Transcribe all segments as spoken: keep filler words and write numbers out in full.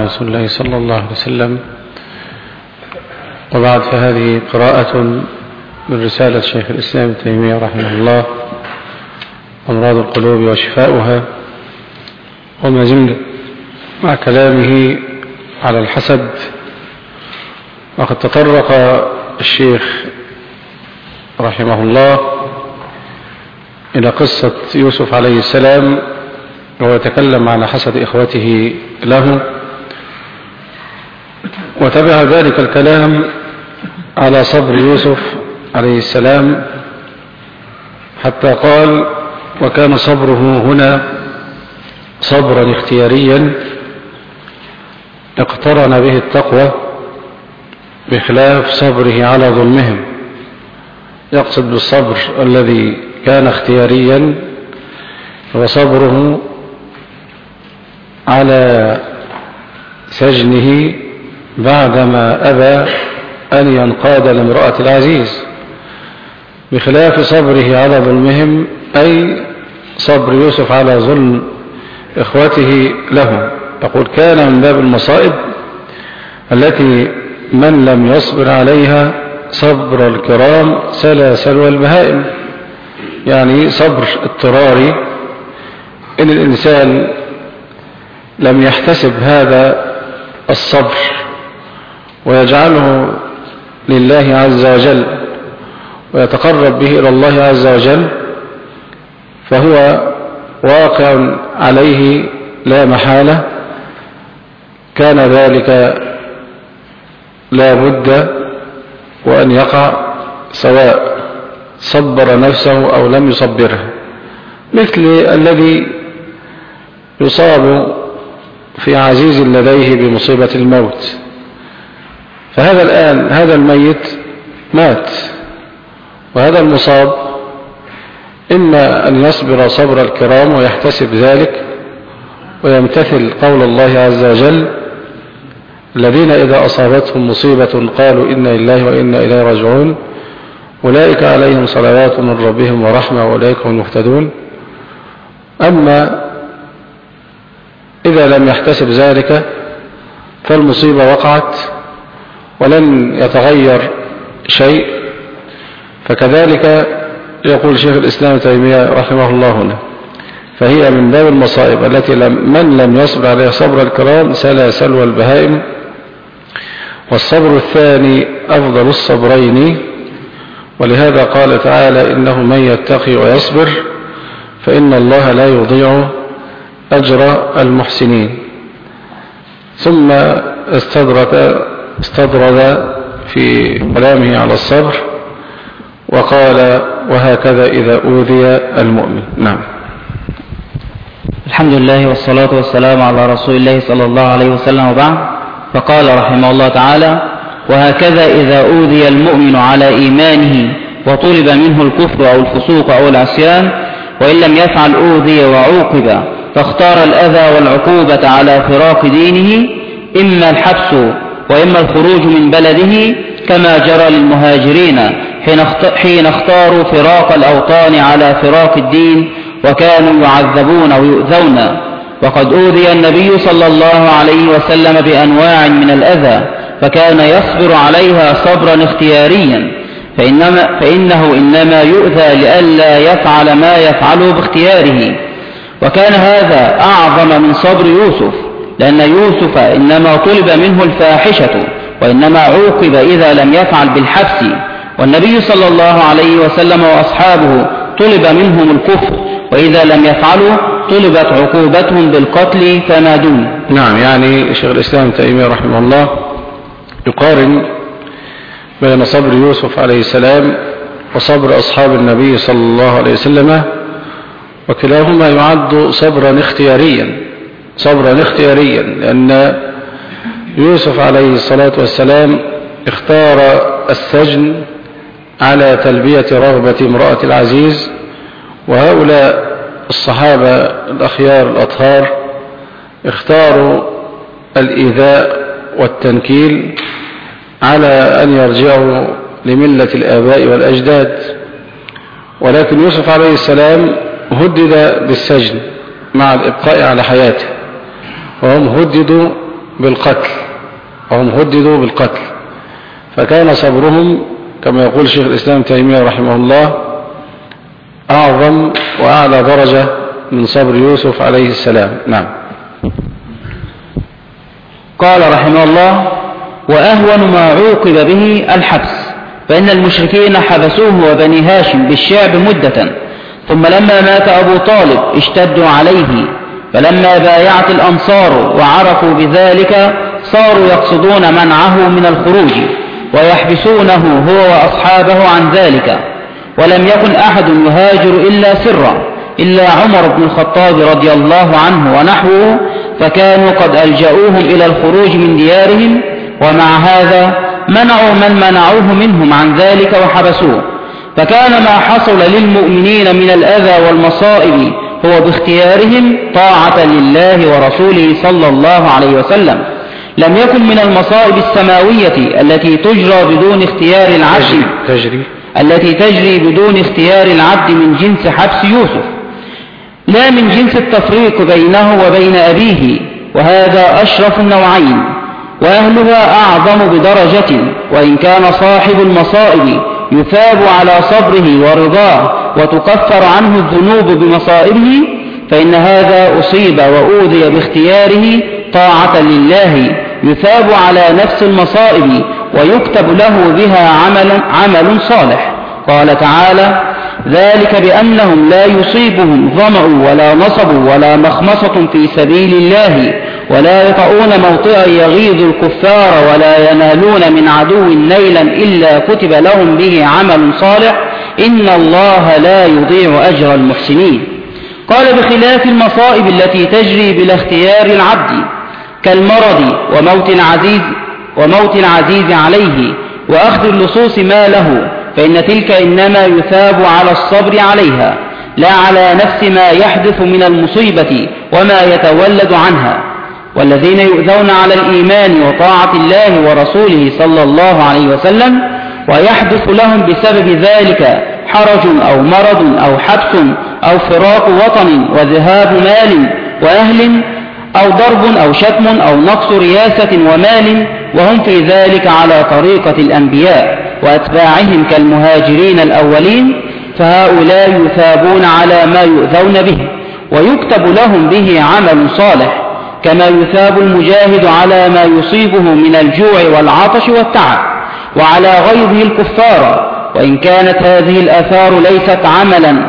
رسول الله صلى الله عليه وسلم. وبعد، فهذه قراءة من رسالة شيخ الإسلام ابن تيمية رحمه الله، أمراض القلوب وشفاؤها، وما زلنا مع كلامه على الحسد. وقد تطرق الشيخ رحمه الله إلى قصة يوسف عليه السلام، وهو يتكلم على حسد إخوته له، وتبع ذلك الكلام على صبر يوسف عليه السلام حتى قال: وكان صبره هنا صبرا اختياريا اقترن به التقوى بخلاف صبره على ظلمهم. يقصد بالصبر الذي كان اختياريا هو صبره على سجنه بعدما أبى أن ينقاد لامرأة العزيز، بخلاف صبره على ظلمهم، أي صبر يوسف على ظلم إخوته له. يقول: كان من باب المصائب التي من لم يصبر عليها صبر الكرام سلاسل والبهائم، يعني صبر اضطراري. إن الإنسان لم يحتسب هذا الصبر ويجعله لله عز وجل ويتقرب به إلى الله عز وجل، فهو واقع عليه لا محالة. كان ذلك لا بد وأن يقع، سواء صبر نفسه أو لم يصبرها، مثل الذي يصاب في عزيز لديه بمصيبة الموت. فهذا الآن هذا الميت مات، وهذا المصاب إما أن يصبر صبر الكرام ويحتسب ذلك ويمتثل قول الله عز وجل: الذين إذا أصابتهم مصيبة قالوا إنا لله وإنا إليه راجعون أولئك عليهم صلوات من ربهم ورحمة وأولئك هم المهتدون. أما إذا لم يحتسب ذلك فالمصيبة وقعت ولن يتغير شيء. فكذلك يقول شيخ الإسلام ابن تيمية رحمه الله هنا: فهي من باب المصائب التي لم من لم يصبر عليها صبر الكرام سلاسل والبهائم. والصبر الثاني أفضل الصبرين، ولهذا قال تعالى: إنه من يتقي ويصبر فإن الله لا يضيع أجر المحسنين. ثم استدرد استدرد في كلامه على الصبر وقال: وهكذا إذا أوذي المؤمن. نعم. الحمد لله والصلاة والسلام على رسول الله صلى الله عليه وسلم، وبعد. فقال رحمه الله تعالى: وهكذا إذا أوذي المؤمن على إيمانه وطلب منه الكفر أو الفسوق أو العصيان، وإن لم يفعل أوذي وعوقب، فاختار الأذى والعقوبة على فراق دينه، إما الحبس وإما الخروج من بلده، كما جرى للمهاجرين حين اختاروا فراق الأوطان على فراق الدين وكانوا يعذبون ويؤذون. وقد أوذي النبي صلى الله عليه وسلم بأنواع من الأذى، فكان يصبر عليها صبرا اختياريا، فإنما فإنه إنما يؤذى لئلا يفعل ما يفعله باختياره. وكان هذا أعظم من صبر يوسف، لأن يوسف إنما طلب منه الفاحشة، وإنما عوقب إذا لم يفعل بالحبس. والنبي صلى الله عليه وسلم وأصحابه طلب منهم الكفر، وإذا لم يفعلوا طلبت عقوبتهم بالقتل فما دون. نعم. يعني شيخ الإسلام ابن تيمية رحمه الله يقارن بين صبر يوسف عليه السلام وصبر أصحاب النبي صلى الله عليه وسلم، وكلاهما يعد صبرا اختياريا صبرا اختياريا لأن يوسف عليه الصلاة والسلام اختار السجن على تلبية رغبة امرأة العزيز، وهؤلاء الصحابة الأخيار الأطهار اختاروا الإيذاء والتنكيل على أن يرجعوا لملة الآباء والأجداد. ولكن يوسف عليه السلام هدد بالسجن مع الإبقاء على حياته، وهم هددوا بالقتل، وهم هددوا بالقتل، فكان صبرهم كما يقول شيخ الإسلام تيمية رحمه الله أعظم وأعلى درجة من صبر يوسف عليه السلام. نعم. قال رحمه الله: وأهون ما عوقب به الحبس، فإن المشركين حبسوه وبني هاشم بالشعب مدة، ثم لما مات أبو طالب اشتدوا عليه، فلما بايعت الأنصار وعرفوا بذلك صاروا يقصدون منعه من الخروج ويحبسونه هو وأصحابه عن ذلك، ولم يكن أحد يهاجر إلا سرا إلا عمر بن الخطاب رضي الله عنه ونحوه، فكانوا قد ألجأوهم إلى الخروج من ديارهم، ومع هذا منعوا من منعوه منهم عن ذلك وحبسوه. فكان ما حصل للمؤمنين من الأذى والمصائب هو باختيارهم طاعة لله ورسوله صلى الله عليه وسلم، لم يكن من المصائب السماوية التي تجرى بدون اختيار العبد تجري التي تجري بدون اختيار العبد من جنس حبس يوسف، لا من جنس التفريق بينه وبين أبيه، وهذا أشرف النوعين وأهلها أعظم بدرجة، وإن كان صاحب المصائب يثاب على صبره ورضاه وتكفر عنه الذنوب بمصائبه، فإن هذا أصيب وأوذي باختياره طاعة لله يثاب على نفس المصائب ويكتب له بها عمل, عمل صالح. قال تعالى: ذلك بأنهم لا يصيبهم ظمأ ولا نصب ولا مخمصة في سبيل الله ولا يطؤون موطئا يغيظ الكفار ولا ينالون من عدو نيلا إلا كتب لهم به عمل صالح إن الله لا يضيع أجر المحسنين. قال: بخلاف المصائب التي تجري بلا اختيار العبد كالمرض وموت العزيز, وموت العزيز عليه وأخذ اللصوص ماله، فإن تلك إنما يثاب على الصبر عليها لا على نفس ما يحدث من المصيبة وما يتولد عنها. والذين يؤذون على الإيمان وطاعة الله ورسوله صلى الله عليه وسلم ويحدث لهم بسبب ذلك حرج أو مرض أو حبس أو فراق وطن وذهاب مال وأهل أو ضرب أو شتم أو نقص رياسة ومال، وهم في ذلك على طريقة الأنبياء وأتباعهم كالمهاجرين الأولين، فهؤلاء يثابون على ما يؤذون به ويكتب لهم به عمل صالح، كما يثاب المجاهد على ما يصيبه من الجوع والعطش والتعب وعلى غيظه الكفار، وإن كانت هذه الآثار ليست عملا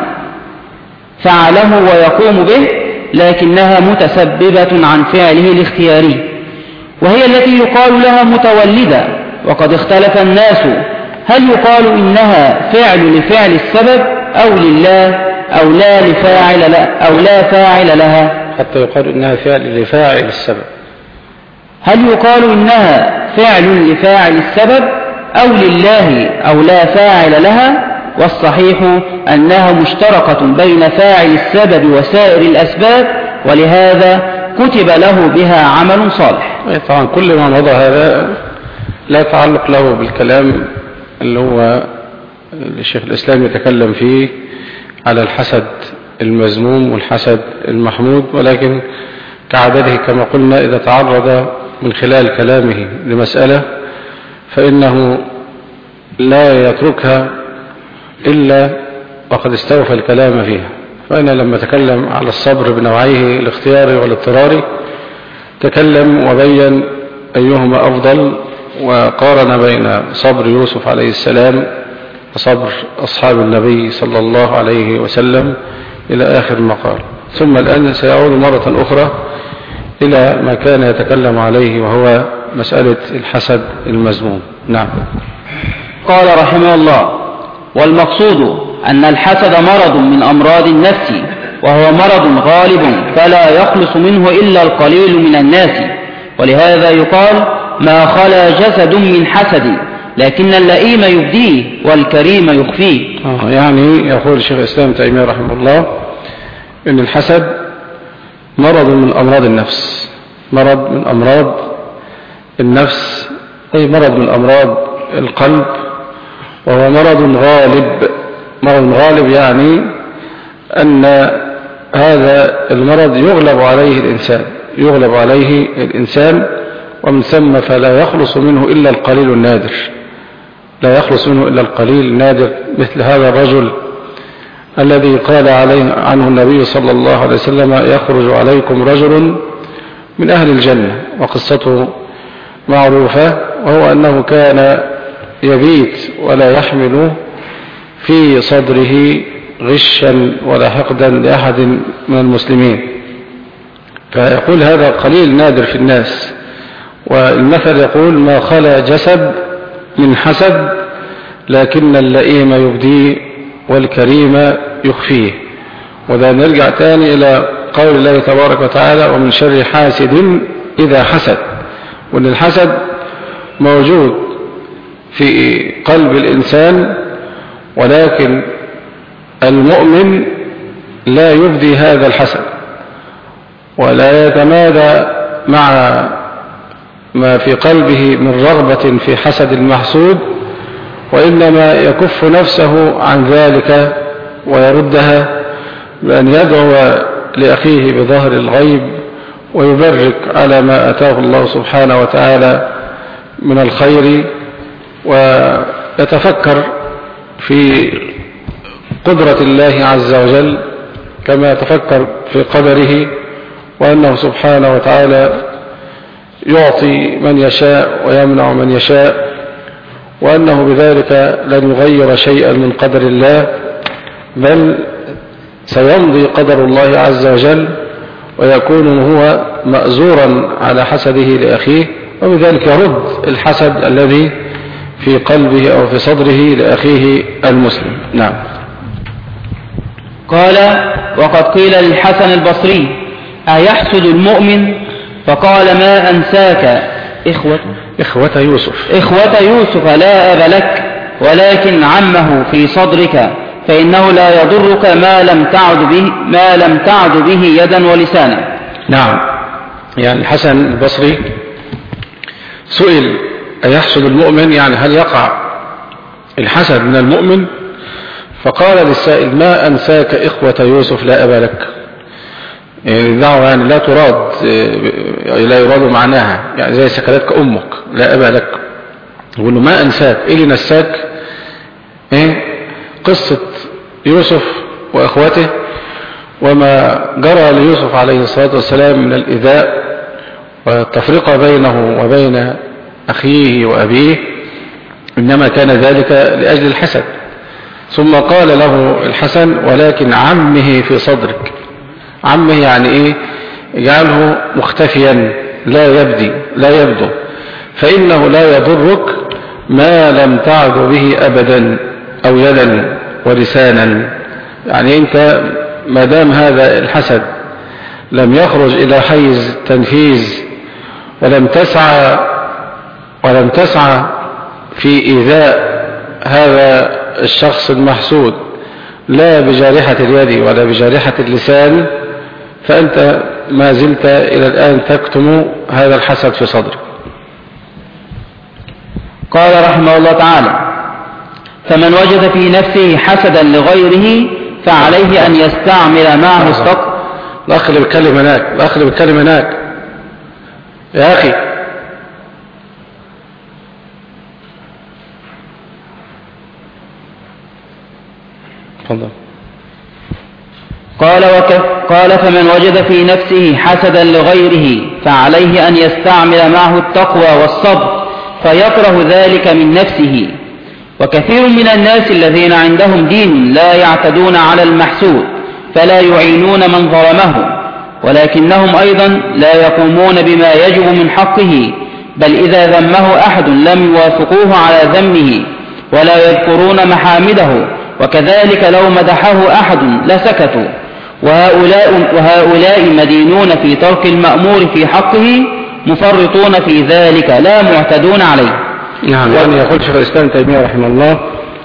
فعله ويقوم به، لكنها متسببة عن فعله الاختياري، وهي التي يقال لها متولدة. وقد اختلف الناس هل يقال إنها فعل لفعل السبب أو لله أو لا لفاعل لا أو لا فاعل لها، حتى يقال إنها فعل لفاعل السبب. هل يقال إنها فعل لفاعل السبب أو لله أو لا فاعل لها؟ والصحيح أنها مشتركة بين فاعل السبب وسائر الأسباب، ولهذا كتب له بها عمل صالح. طبعا كل ما مضى هذا لا تعلق له بالكلام اللي هو الشيخ الإسلام يتكلم فيه على الحسد المذموم والحسد المحمود، ولكن كعادته كما قلنا إذا تعرض من خلال كلامه لمسألة فإنه لا يتركها إلا وقد استوفى الكلام فيها. فأنا لما تكلم على الصبر بنوعيه الاختياري والاضطراري تكلم وبين أيهما أفضل، وقارن بين صبر يوسف عليه السلام وصبر أصحاب النبي صلى الله عليه وسلم إلى آخر المقال. ثم الآن سيعود مرة أخرى إلى ما كان يتكلم عليه وهو مسألة الحسد المذموم. نعم. قال رحمه الله: والمقصود أن الحسد مرض من أمراض النفس، وهو مرض غالب فلا يخلص منه إلا القليل من الناس، ولهذا يقال: ما خلا جسد من حسد، لكن اللئيم يبديه والكريم يخفيه. آه يعني يقول الشيخ الإسلام تيمية رحمه الله إن الحسد مرض من أمراض النفس، مرض من أمراض النفس، أي مرض من أمراض القلب، وهو مرض غالب. مرض غالب يعني أن هذا المرض يغلب عليه الإنسان، يغلب عليه الإنسان ومن ثم فلا يخلص منه إلا القليل النادر، لا يخلص منه إلا القليل النادر، مثل هذا الرجل الذي قال عليه عنه النبي صلى الله عليه وسلم: يخرج عليكم رجل من أهل الجنة، وقصته معروفة، وهو أنه كان يبيت ولا يحمل في صدره غشا ولا حقدا لأحد من المسلمين. فيقول هذا قليل نادر في الناس، والمثل يقول: ما خلا جسد من حسد، لكن اللئيم يبديه والكريم يخفيه. وده نرجع تاني إلى قول الله تبارك وتعالى: ومن شر حاسد إذا حسد. وأن الحسد موجود في قلب الإنسان، ولكن المؤمن لا يبدي هذا الحسد ولا يتمادى مع ما في قلبه من رغبة في حسد المحسود، وإنما يكف نفسه عن ذلك ويردها بأن يدعو لأخيه بظهر الغيب ويبرك على ما أتاه الله سبحانه وتعالى من الخير، ويتفكر في قدرة الله عز وجل كما يتفكر في قدره، وأنه سبحانه وتعالى يعطي من يشاء ويمنع من يشاء، وأنه بذلك لن يغير شيئا من قدر الله، بل سيمضي قدر الله عز وجل ويكون هو مأزورا على حسده لأخيه، وبذلك يرد الحسد الذي في قلبه أو في صدره لأخيه المسلم. نعم. قال: وقد قيل للحسن البصري: أيحسد المؤمن؟ فقال: ما أنساك إخوة إخوة يوسف إخوة يوسف لا أب لك، ولكن عمه في صدرك، فإنه لا يضرك ما لم تعد به ما لم تعد به يدا ولسانا. نعم. يعني الحسن البصري سئل: أيحسد المؤمن؟ يعني هل يقع الحسد من المؤمن؟ فقال للسائل: ما أنساك إخوة يوسف لا أب لك. يعني الدعوة يعني لا تراد، لا يراد معناها، يعني زي سكلتك أمك لا أب لك. يقول له: ما أنساك، إيه اللي نساك؟ إيه قصة يوسف وإخوته وما جرى ليوسف عليه الصلاة والسلام من الإيذاء والتفرقة بينه وبين أخيه وأبيه، إنما كان ذلك لأجل الحسد. ثم قال له الحسن: ولكن عمه في صدرك. عمه يعني إيه؟ يجعله مختفيا لا يبدي لا يبدو، فإنه لا يضرك ما لم تعد به أبدا، أو يدا ولسانا. يعني أنت ما دام هذا الحسد لم يخرج إلى حيز التنفيذ، ولم تسعى ولم تسعى في إيذاء هذا الشخص المحسود لا بجارحة اليد ولا بجارحة اللسان، فأنت ما زلت إلى الآن تكتم هذا الحسد في صدرك. قال رحمه الله تعالى: فمن وجد في نفسه حسدا لغيره فعليه أن يستعمل معه الصبر. الأخ اللي بيتكلم هناك، الأخ اللي بيتكلم هناك يا أخي. تفضل. قال وك... قال فمن وجد في نفسه حسدا لغيره فعليه أن يستعمل معه التقوى والصبر فيكره ذلك من نفسه. وكثير من الناس الذين عندهم دين لا يعتدون على المحسود فلا يعينون من ظلمه، ولكنهم أيضا لا يقومون بما يجب من حقه، بل إذا ذمه أحد لم يوافقوه على ذمه ولا يذكرون محامده، وكذلك لو مدحه أحد لسكتوا. وهؤلاء, وهؤلاء مدينون في ترك المأمور في حقه مفرطون في ذلك لا معتدون عليه. نعم. يعني يقول شيخ الإسلام تيمية رحمه الله: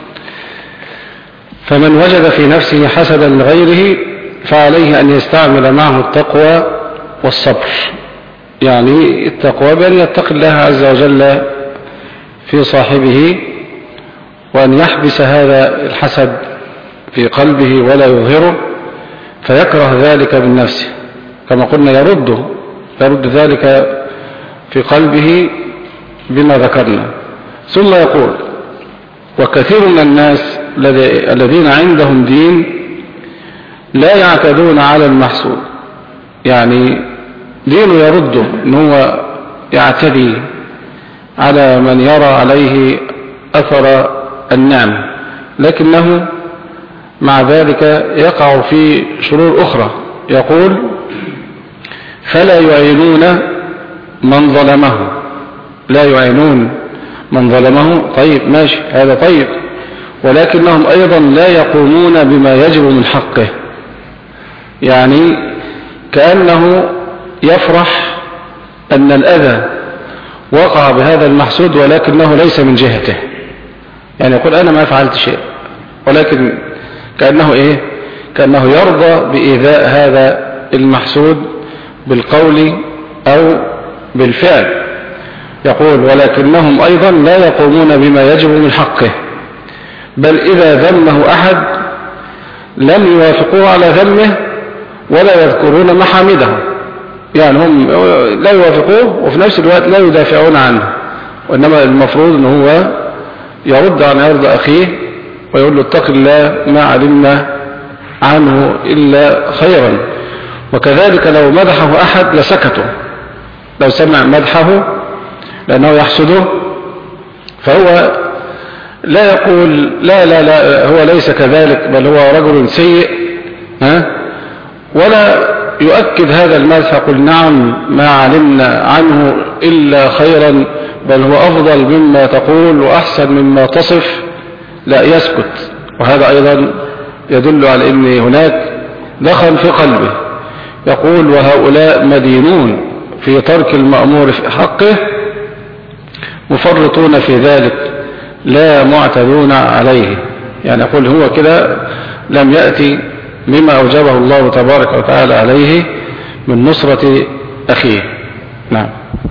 فمن وجد في نفسه حسدا لغيره فعليه أن يستعمل معه التقوى والصبر. يعني التقوى بأن يتقي الله عز وجل في صاحبه، وأن يحبس هذا الحسد في قلبه ولا يظهره، فيكره ذلك من نفسه، كما قلنا يرده يرد ذلك في قلبه بما ذكرنا. ثم يقول وكثير من الناس الذين عندهم دين لا يعتدون على المحسود، يعني دينه يرده ان هو يعتدي على من يرى عليه أثر النعم، لكنه مع ذلك يقع في شرور أخرى. يقول فلا يعينون من ظلمه، لا يعينون من ظلمه. طيب ماشي، هذا طيب، ولكنهم أيضا لا يقومون بما يجب من حقه، يعني كأنه يفرح أن الأذى وقع بهذا المحسود ولكنه ليس من جهته، يعني يقول أنا ما فعلت شيء، ولكن كأنه إيه كأنه يرضى بإيذاء هذا المحسود بالقول أو بالفعل. يقول ولكنهم أيضا لا يقومون بما يجب من حقه، بل إذا ذمه أحد لم يوافقوه على ذمه ولا يذكرون محامده، يعني هم لا يوافقوه وفي نفس الوقت لا يدافعون عنه، وإنما المفروض أنه هو يرد عن عرض أخيه ويقول له اتق الله ما علمنا عنه إلا خيرا. وكذلك لو مدحه أحد لسكته، لو سمع مدحه لأنه يحسده فهو لا يقول لا لا لا هو ليس كذلك بل هو رجل سيء، ها، ولا يؤكد هذا المدح يقول نعم ما علمنا عنه إلا خيرا بل هو أفضل مما تقول وأحسن مما تصف، لا يسكت. وهذا أيضا يدل على أن هناك دخل في قلبه. يقول وهؤلاء مدينون في ترك المأمور في حقه مفرطون في ذلك لا معتدون عليه، يعني يقول هو كده لم يأتي مما أوجبه الله تبارك وتعالى عليه من نصرة أخيه. نعم.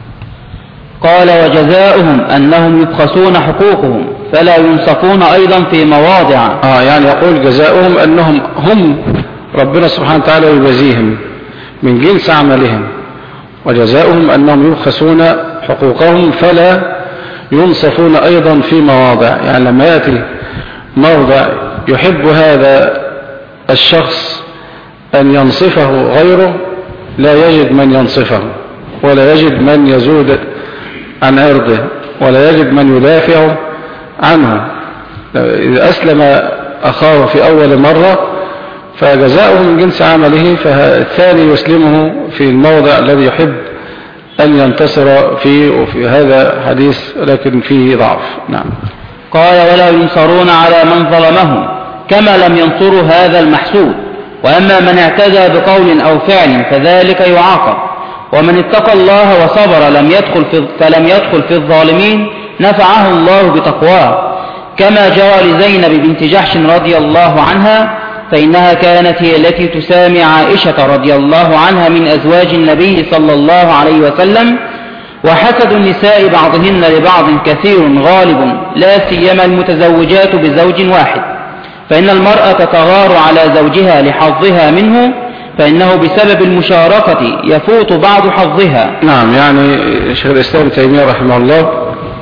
قال وجزاؤهم أنهم يبخسون حقوقهم فلا ينصفون أيضا في مواضع. آه يعني يقول جزاؤهم أنهم هم ربنا سبحانه وتعالى يجازيهم من جنس عملهم، وجزاؤهم أنهم يبخسون حقوقهم فلا ينصفون أيضا في مواضع، يعني لما يأتي موضع يحب هذا الشخص أن ينصفه غيره لا يجد من ينصفه ولا يجد من يزود عن عرضه ولا يجد من يدافع عنه. إذا أسلم أخاه في أول مرة فجزاؤه من جنس عمله، فالثاني يسلمه في الموضع الذي يحب أن ينتصر فيه، وفي هذا حديث لكن فيه ضعف. نعم. قال ولا ينصرون على من ظلمهم كما لم ينصروا هذا المحسود، وأما من اعتدى بقول أو فعل فذلك يعاقب، ومن اتقى الله وصبر لم يدخل في فلم يدخل في الظالمين نفعه الله بتقواه، كما جرى لزينب بنت جحش رضي الله عنها، فإنها كانت هي التي تسامي عائشة رضي الله عنها من أزواج النبي صلى الله عليه وسلم. وحسد النساء بعضهن لبعض كثير غالب، لا سيما المتزوجات بزوج واحد، فإن المرأة تغار على زوجها لحظها منه، فإنه بسبب المشاركة يفوت بعض حظها. نعم. يعني شيخ الإسلام تيمية رحمه الله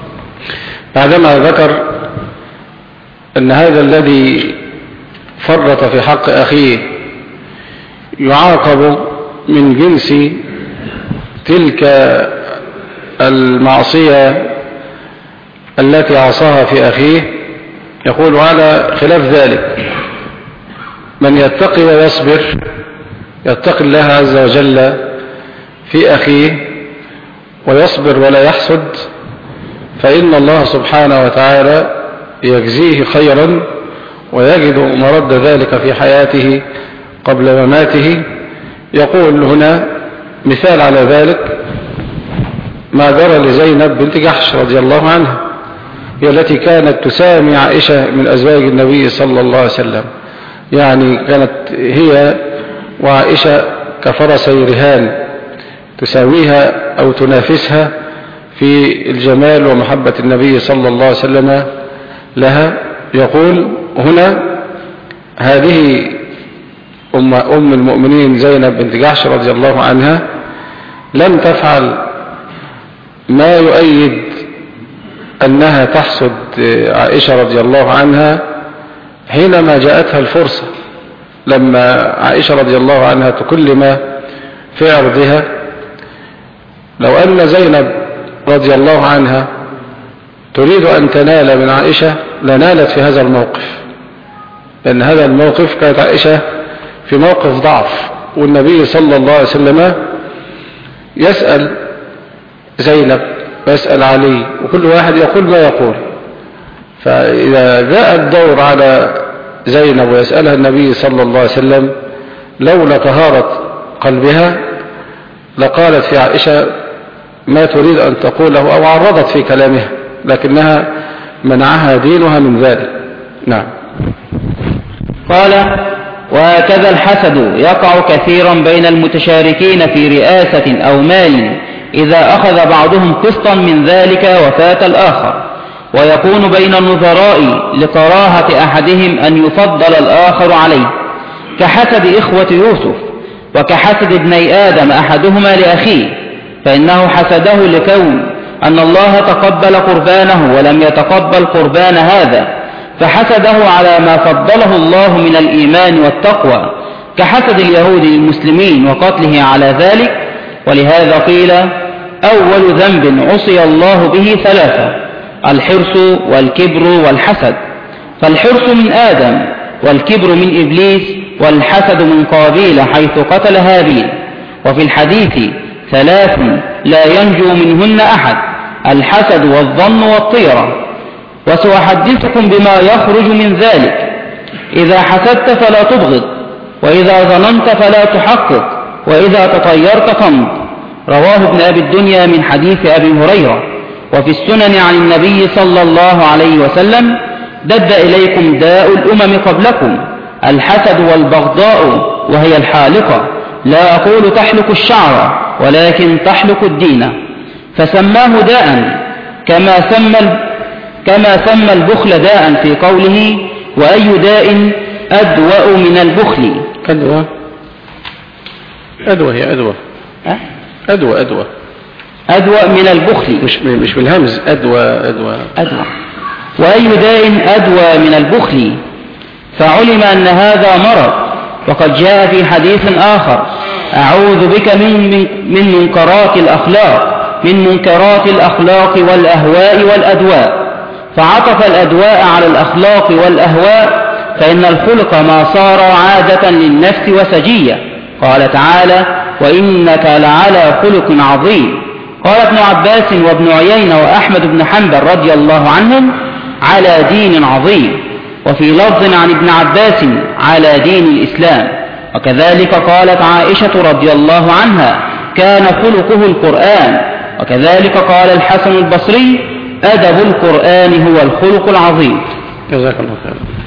بعدما ذكر أن هذا الذي فرط في حق أخيه يعاقب من جنس تلك المعصية التي عصاها في أخيه، يقول على خلاف ذلك من يتقي ويصبر يتقي الله عز وجل في أخيه ويصبر ولا يحسد، فإن الله سبحانه وتعالى يجزيه خيرا ويجد مرد ذلك في حياته قبل مماته. يقول هنا مثال على ذلك ما جرى لزينب بنت جحش رضي الله عنها، هي التي كانت تسامي عائشة من أزواج النبي صلى الله عليه وسلم، يعني كانت هي وعائشة كفرسي رهان تساويها أو تنافسها في الجمال ومحبة النبي صلى الله عليه وسلم لها. يقول هنا هذه أم, أم المؤمنين زينب بنت جحش رضي الله عنها لم تفعل ما يؤيد أنها تحسد عائشة رضي الله عنها حينما جاءتها الفرصة، لما عائشة رضي الله عنها تكلم في عرضها. لو أن زينب رضي الله عنها تريد أن تنال من عائشة لنالت في هذا الموقف، لأن هذا الموقف كانت عائشة في موقف ضعف، والنبي صلى الله عليه وسلم يسأل زينب ويسأل علي، وكل واحد يقول ما يقول. فإذا جاء الدور على زينب ويسألها النبي صلى الله عليه وسلم لولا طهارة قلبها لقالت في عائشة ما تريد أن تقوله، أو عرضت في كلامها، لكنها منعها دينها من ذلك. نعم. قال: وهكذا الحسد يقع كثيرا بين المتشاركين في رئاسة أو مال، إذا أخذ بعضهم قسطا من ذلك وفات الآخر، ويكون بين النظراء لكراهة أحدهم أن يفضل الآخر عليه، كحسد إخوة يوسف، وكحسد ابني آدم أحدهما لأخيه، فإنه حسده لكون أن الله تقبل قربانه ولم يتقبل قربان هذا، فحسده على ما فضله الله من الإيمان والتقوى، كحسد اليهود للمسلمين وقتله على ذلك. ولهذا قيل: أول ذنب عصي الله به ثلاثة: الحرص والكبر والحسد. فالحرص من آدم، والكبر من إبليس، والحسد من قابيل حيث قتل هابيل. وفي الحديث ثلاث لا ينجو منهن أحد: الحسد والظن والطيرة. وسأحدثكم بما يخرج من ذلك: إذا حسدت فلا تبغض، وإذا ظننت فلا تحقق، وإذا تطيرت فامض. رواه ابن أبي الدنيا من حديث أبي هريرة. وفي السنن عن النبي صلى الله عليه وسلم: دب إليكم داء الأمم قبلكم، الحسد والبغضاء، وهي الحالقة، لا أقول تحلق الشعر ولكن تحلق الدين. فسماه داء كما سمى كما سمى البخل داء في قوله: وأي داء أدوأ من البخل. أدوى أدوى هي أدوى أه؟ أدوى أدوى أدوأ من البخل، مش مش بالهمز. أدوى أدوى أدوى. وأي داء أدوى من البخل، فعلم أن هذا مرض. وقد جاء في حديث آخر: أعوذ بك من, من, من منكرات الأخلاق من منكرات الأخلاق والأهواء والأدواء. فعطف الأدواء على الأخلاق والأهواء، فإن الخلق ما صار عادة للنفس وسجية. قال تعالى: وإنك لعلى خلق عظيم. قال ابن عباس وابن عيينة وأحمد بن حنبل رضي الله عنهم: على دين عظيم. وفي لفظ عن ابن عباس: على دين الإسلام. وكذلك قالت عائشة رضي الله عنها: كان خلقه القرآن. وكذلك قال الحسن البصري: أدب القرآن هو الخلق العظيم. جزاك الله خيرا.